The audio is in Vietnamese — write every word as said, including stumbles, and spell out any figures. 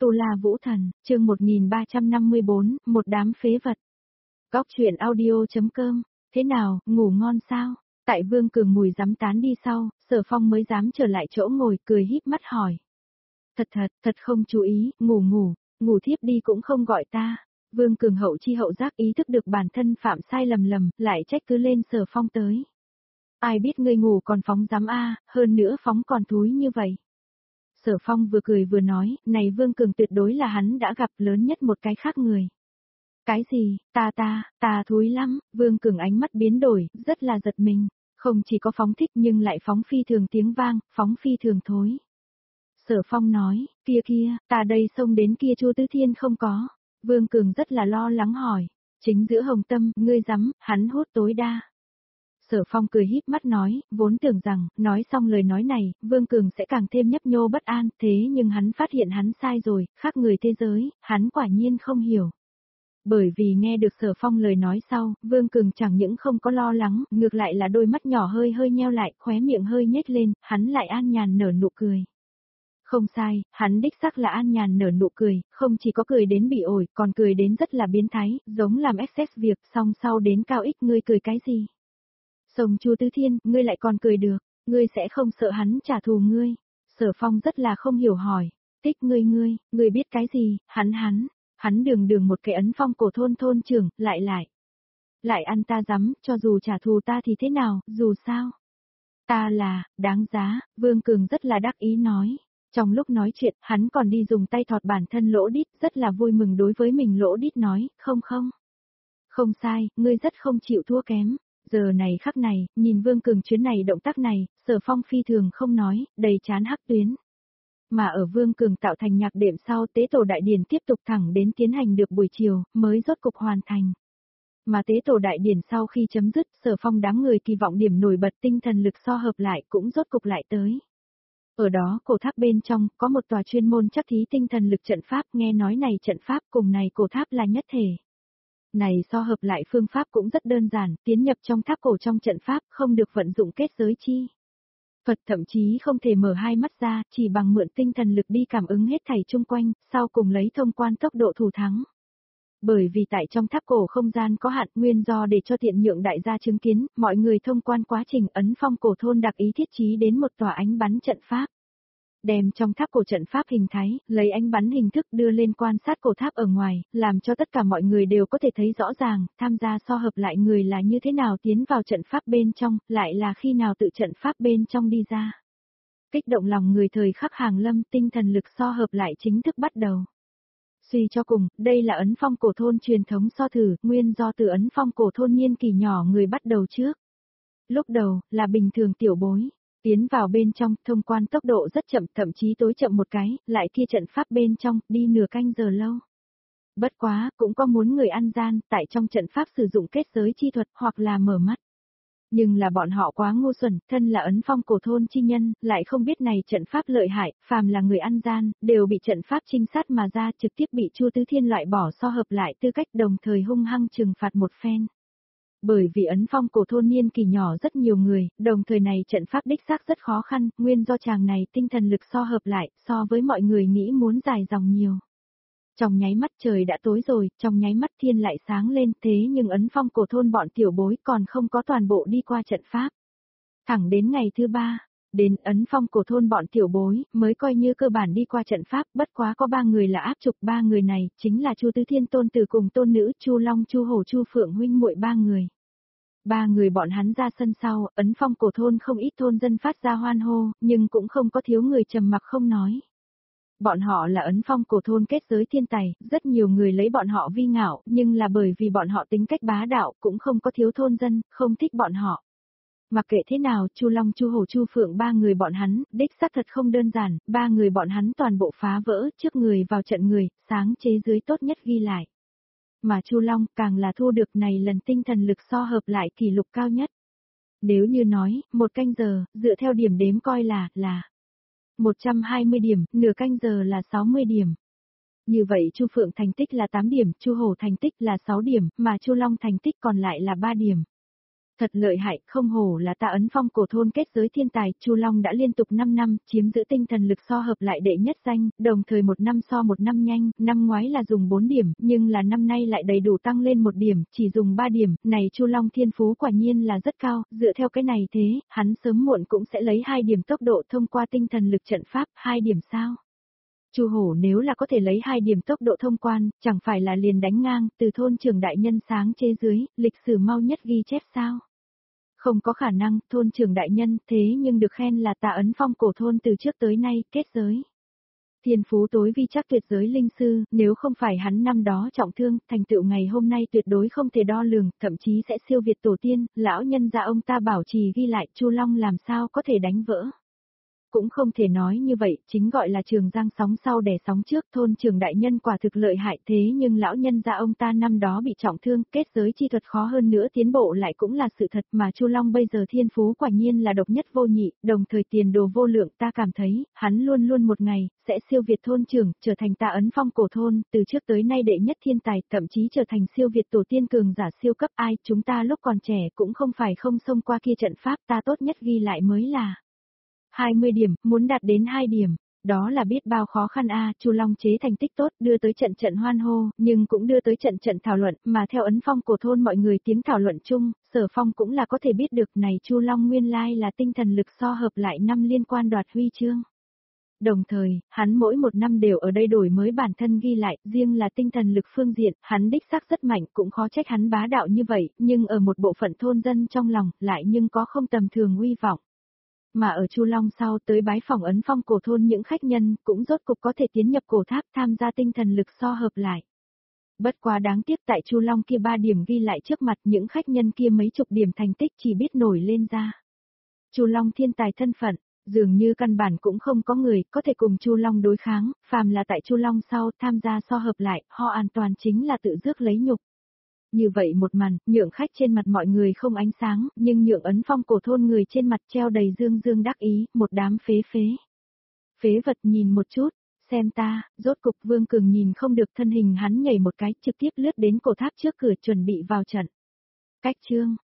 Tu La Vũ Thần, chương một nghìn ba trăm năm mươi bốn, một đám phế vật. Góc truyện audio.com, thế nào, ngủ ngon sao? Tại Vương Cường mùi dám tán đi sau, Sở Phong mới dám trở lại chỗ ngồi cười híp mắt hỏi. Thật thật, thật không chú ý, ngủ ngủ, ngủ thiếp đi cũng không gọi ta. Vương Cường hậu chi hậu giác ý thức được bản thân phạm sai lầm lầm, lại trách cứ lên Sở Phong tới. Ai biết ngươi ngủ còn phóng dám a, hơn nữa phóng còn thúi như vậy. Sở Phong vừa cười vừa nói, này Vương Cường tuyệt đối là hắn đã gặp lớn nhất một cái khác người. Cái gì, ta ta, ta thúi lắm, Vương Cường ánh mắt biến đổi, rất là giật mình, không chỉ có phóng thích nhưng lại phóng phi thường tiếng vang, phóng phi thường thối. Sở Phong nói, kia kia, ta đây xông đến kia Chu Tứ Thiên không có. Vương Cường rất là lo lắng hỏi, chính giữa hồng tâm, ngươi dám, hắn hút tối đa. Sở Phong cười híp mắt nói, vốn tưởng rằng, nói xong lời nói này, Vương Cường sẽ càng thêm nhấp nhô bất an, thế nhưng hắn phát hiện hắn sai rồi, khác người thế giới, hắn quả nhiên không hiểu. Bởi vì nghe được Sở Phong lời nói sau, Vương Cường chẳng những không có lo lắng, ngược lại là đôi mắt nhỏ hơi hơi nheo lại, khóe miệng hơi nhếch lên, hắn lại an nhàn nở nụ cười. Không sai, hắn đích xác là an nhàn nở nụ cười, không chỉ có cười đến bị ổi, còn cười đến rất là biến thái, giống làm excess việc, xong sau đến cao ích ngươi cười cái gì? Sông Chu Tứ Thiên, ngươi lại còn cười được, ngươi sẽ không sợ hắn trả thù ngươi. Sở Phong rất là không hiểu hỏi, tích ngươi ngươi, ngươi biết cái gì, hắn hắn, hắn đường đường một cái ấn phong cổ thôn thôn trưởng, lại lại. Lại ăn ta dám, cho dù trả thù ta thì thế nào, dù sao. Ta là, đáng giá, Vương Cường rất là đắc ý nói. Trong lúc nói chuyện, hắn còn đi dùng tay thọt bản thân lỗ đít, rất là vui mừng đối với mình lỗ đít nói, không không. Không sai, ngươi rất không chịu thua kém. Giờ này khắc này, nhìn Vương Cường chuyến này động tác này, Sở Phong phi thường không nói, đầy chán hắc tuyến. Mà ở Vương Cường tạo thành nhạc đệm sau tế tổ đại điển tiếp tục thẳng đến tiến hành được buổi chiều, mới rốt cục hoàn thành. Mà tế tổ đại điển sau khi chấm dứt, Sở Phong đám người kỳ vọng điểm nổi bật tinh thần lực so hợp lại cũng rốt cục lại tới. Ở đó cổ tháp bên trong, có một tòa chuyên môn chắc thí tinh thần lực trận pháp, nghe nói này trận pháp cùng này cổ tháp là nhất thể. Này so hợp lại phương pháp cũng rất đơn giản, tiến nhập trong tháp cổ trong trận pháp, không được vận dụng kết giới chi. Phật thậm chí không thể mở hai mắt ra, chỉ bằng mượn tinh thần lực đi cảm ứng hết thảy chung quanh, sau cùng lấy thông quan tốc độ thủ thắng. Bởi vì tại trong tháp cổ không gian có hạn, nguyên do để cho tiện nhượng đại gia chứng kiến, mọi người thông quan quá trình ấn phong cổ thôn đặc ý thiết trí đến một tòa ánh bắn trận pháp. Đem trong tháp cổ trận pháp hình thái, lấy ánh bắn hình thức đưa lên quan sát cổ tháp ở ngoài, làm cho tất cả mọi người đều có thể thấy rõ ràng, tham gia so hợp lại người là như thế nào tiến vào trận pháp bên trong, lại là khi nào tự trận pháp bên trong đi ra. Kích động lòng người thời khắc hàng lâm, tinh thần lực so hợp lại chính thức bắt đầu. Suy cho cùng, đây là ấn phong cổ thôn truyền thống so thử, nguyên do từ ấn phong cổ thôn niên kỳ nhỏ người bắt đầu trước. Lúc đầu, là bình thường tiểu bối. Tiến vào bên trong, thông quan tốc độ rất chậm, thậm chí tối chậm một cái, lại kia trận pháp bên trong, đi nửa canh giờ lâu. Bất quá, cũng có muốn người ăn gian, tại trong trận pháp sử dụng kết giới chi thuật, hoặc là mở mắt. Nhưng là bọn họ quá ngu xuẩn, thân là ấn phong cổ thôn chi nhân, lại không biết này trận pháp lợi hại, phàm là người ăn gian, đều bị trận pháp trinh sát mà ra, trực tiếp bị Chu Tứ Thiên loại bỏ so hợp lại tư cách đồng thời hung hăng trừng phạt một phen. Bởi vì ấn phong cổ thôn niên kỳ nhỏ rất nhiều người, đồng thời này trận pháp đích xác rất khó khăn, nguyên do chàng này tinh thần lực so hợp lại, so với mọi người nghĩ muốn dài dòng nhiều. Trong nháy mắt trời đã tối rồi, trong nháy mắt thiên lại sáng lên, thế nhưng ấn phong cổ thôn bọn tiểu bối còn không có toàn bộ đi qua trận pháp. Thẳng đến ngày thứ ba, đến ấn phong cổ thôn bọn tiểu bối, mới coi như cơ bản đi qua trận pháp, bất quá có ba người là áp trục, ba người này, chính là Chu Tứ Thiên tôn tử cùng tôn nữ, Chu Long, Chu Hổ, Chu Phượng huynh muội ba người. Ba người bọn hắn ra sân sau, ấn phong cổ thôn không ít thôn dân phát ra hoan hô, nhưng cũng không có thiếu người trầm mặc không nói. Bọn họ là ấn phong cổ thôn kết giới thiên tài, rất nhiều người lấy bọn họ vi ngạo, nhưng là bởi vì bọn họ tính cách bá đạo, cũng không có thiếu thôn dân, không thích bọn họ. Mặc kệ thế nào, Chu Long, Chu Hổ, Chu Phượng ba người bọn hắn, đích xác thật không đơn giản, ba người bọn hắn toàn bộ phá vỡ, trước người vào trận người, sáng chế dưới tốt nhất ghi lại. Mà Chu Long càng là thu được này lần tinh thần lực so hợp lại kỷ lục cao nhất. Nếu như nói, một canh giờ, dựa theo điểm đếm coi là, là một trăm hai mươi điểm, nửa canh giờ là sáu mươi điểm. Như vậy Chu Phượng thành tích là tám điểm, Chu Hổ thành tích là sáu điểm, mà Chu Long thành tích còn lại là ba điểm. Thật lợi hại, không hổ là ta Ấn Phong cổ thôn kết giới thiên tài, Chu Long đã liên tục năm năm, chiếm giữ tinh thần lực so hợp lại đệ nhất danh, đồng thời một năm so một năm nhanh, năm ngoái là dùng bốn điểm, nhưng là năm nay lại đầy đủ tăng lên một điểm, chỉ dùng ba điểm, này Chu Long thiên phú quả nhiên là rất cao, dựa theo cái này thế, hắn sớm muộn cũng sẽ lấy hai điểm tốc độ thông qua tinh thần lực trận pháp, hai điểm sao? Chu Hổ nếu là có thể lấy hai điểm tốc độ thông quan, chẳng phải là liền đánh ngang, từ thôn trưởng đại nhân sáng chế dưới, lịch sử mau nhất ghi chép sao? Không có khả năng, thôn trưởng đại nhân, thế nhưng được khen là ta Ấn Phong cổ thôn từ trước tới nay, kết giới. Thiên phú tối vi chắc tuyệt giới linh sư, nếu không phải hắn năm đó trọng thương, thành tựu ngày hôm nay tuyệt đối không thể đo lường, thậm chí sẽ siêu việt tổ tiên, lão nhân gia ông ta bảo trì ghi lại, Chu Long làm sao có thể đánh vỡ. Cũng không thể nói như vậy, chính gọi là trường giang sóng sau đẻ sóng trước, thôn trường đại nhân quả thực lợi hại thế nhưng lão nhân gia ông ta năm đó bị trọng thương, kết giới chi thuật khó hơn nữa tiến bộ lại cũng là sự thật mà Chu Long bây giờ thiên phú quả nhiên là độc nhất vô nhị, đồng thời tiền đồ vô lượng ta cảm thấy, hắn luôn luôn một ngày, sẽ siêu việt thôn trưởng, trở thành ta Ấn Phong cổ thôn, từ trước tới nay đệ nhất thiên tài, thậm chí trở thành siêu việt tổ tiên cường giả siêu cấp ai, chúng ta lúc còn trẻ cũng không phải không xông qua kia trận pháp ta tốt nhất ghi lại mới là. hai mươi điểm, muốn đạt đến hai điểm, đó là biết bao khó khăn a, Chu Long chế thành tích tốt, đưa tới trận trận hoan hô, nhưng cũng đưa tới trận trận thảo luận, mà theo Ấn Phong cổ thôn mọi người tiếng thảo luận chung, Sở Phong cũng là có thể biết được này Chu Long nguyên lai là tinh thần lực so hợp lại năm liên quan đoạt huy chương. Đồng thời, hắn mỗi một năm đều ở đây đổi mới bản thân ghi lại, riêng là tinh thần lực phương diện, hắn đích xác rất mạnh, cũng khó trách hắn bá đạo như vậy, nhưng ở một bộ phận thôn dân trong lòng, lại nhưng có không tầm thường uy vọng. Mà ở Chu Long sau tới bái phỏng Ấn Phong cổ thôn những khách nhân cũng rốt cục có thể tiến nhập cổ tháp tham gia tinh thần lực so hợp lại. Bất quá đáng tiếc tại Chu Long kia ba điểm ghi lại trước mặt những khách nhân kia mấy chục điểm thành tích chỉ biết nổi lên ra. Chu Long thiên tài thân phận, dường như căn bản cũng không có người có thể cùng Chu Long đối kháng, phàm là tại Chu Long sau tham gia so hợp lại, họ an toàn chính là tự rước lấy nhục. Như vậy một màn, nhượng khách trên mặt mọi người không ánh sáng, nhưng nhượng Ấn Phong cổ thôn người trên mặt treo đầy dương dương đắc ý, một đám phế phế. Phế vật nhìn một chút, xem ta, rốt cục Vương Cường nhìn không được thân hình hắn nhảy một cái trực tiếp lướt đến cổ tháp trước cửa chuẩn bị vào trận. Cách chương,